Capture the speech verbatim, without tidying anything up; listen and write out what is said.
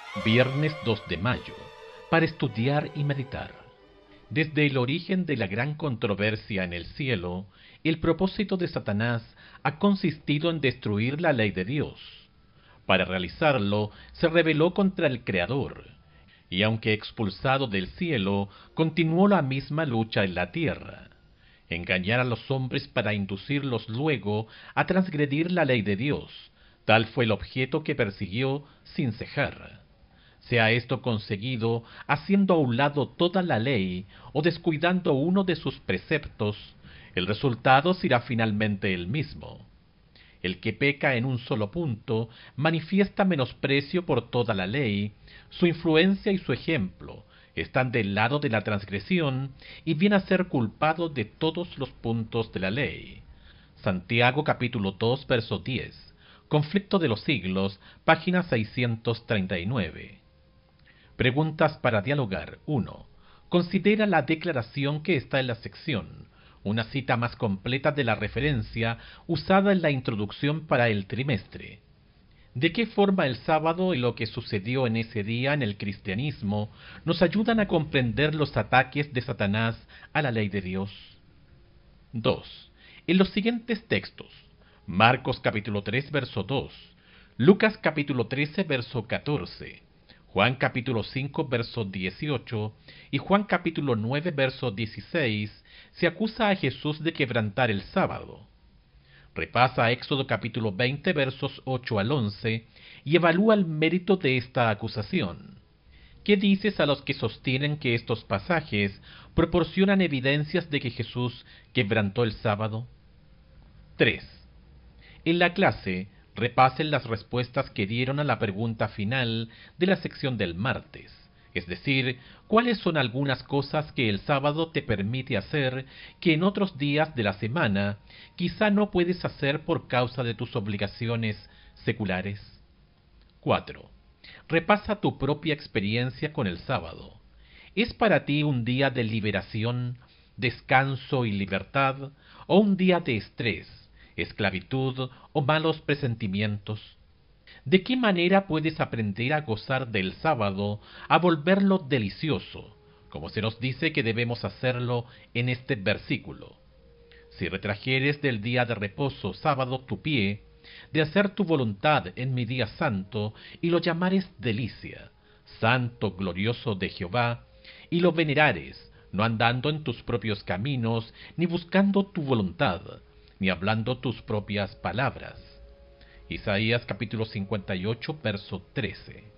Viernes dos de mayo, para estudiar y meditar. Desde el origen de la gran controversia en el cielo, el propósito de Satanás ha consistido en destruir la ley de Dios. Para realizarlo, se rebeló contra el Creador, y aunque expulsado del cielo, continuó la misma lucha en la tierra. Engañar a los hombres para inducirlos luego a transgredir la ley de Dios, tal fue el objeto que persiguió sin cejar. Sea esto conseguido haciendo a un lado toda la ley o descuidando uno de sus preceptos, el resultado será finalmente el mismo. El que peca en un solo punto manifiesta menosprecio por toda la ley, su influencia y su ejemplo están del lado de la transgresión y viene a ser culpado de todos los puntos de la ley. Santiago capítulo dos verso diez, Conflicto de los siglos, página seiscientos treinta y nueve. Preguntas para dialogar. uno. Considera la declaración que está en la sección, una cita más completa de la referencia usada en la introducción para el trimestre. ¿De qué forma el sábado y lo que sucedió en ese día en el cristianismo nos ayudan a comprender los ataques de Satanás a la ley de Dios? dos. En los siguientes textos, Marcos capítulo tres verso dos, Lucas capítulo trece verso catorce, Juan capítulo cinco verso dieciocho y Juan capítulo nueve verso dieciséis, se acusa a Jesús de quebrantar el sábado. Repasa Éxodo capítulo veinte versos ocho al once y evalúa el mérito de esta acusación. ¿Qué dices a los que sostienen que estos pasajes proporcionan evidencias de que Jesús quebrantó el sábado? tres. En la clase, repasen las respuestas que dieron a la pregunta final de la sección del martes, es decir, cuáles son algunas cosas que el sábado te permite hacer que en otros días de la semana quizá no puedes hacer por causa de tus obligaciones seculares. cuatro. Repasa tu propia experiencia con el sábado. ¿Es para ti un día de liberación, descanso y libertad, o un día de estrés, esclavitud o malos presentimientos? ¿De qué manera puedes aprender a gozar del sábado, a volverlo delicioso, como se nos dice que debemos hacerlo en este versículo? Si retrajeres del día de reposo sábado tu pie, de hacer tu voluntad en mi día santo, y lo llamares delicia, santo glorioso de Jehová, y lo venerares, no andando en tus propios caminos, ni buscando tu voluntad, ni hablando tus propias palabras. Isaías capítulo cincuenta y ocho, verso trece.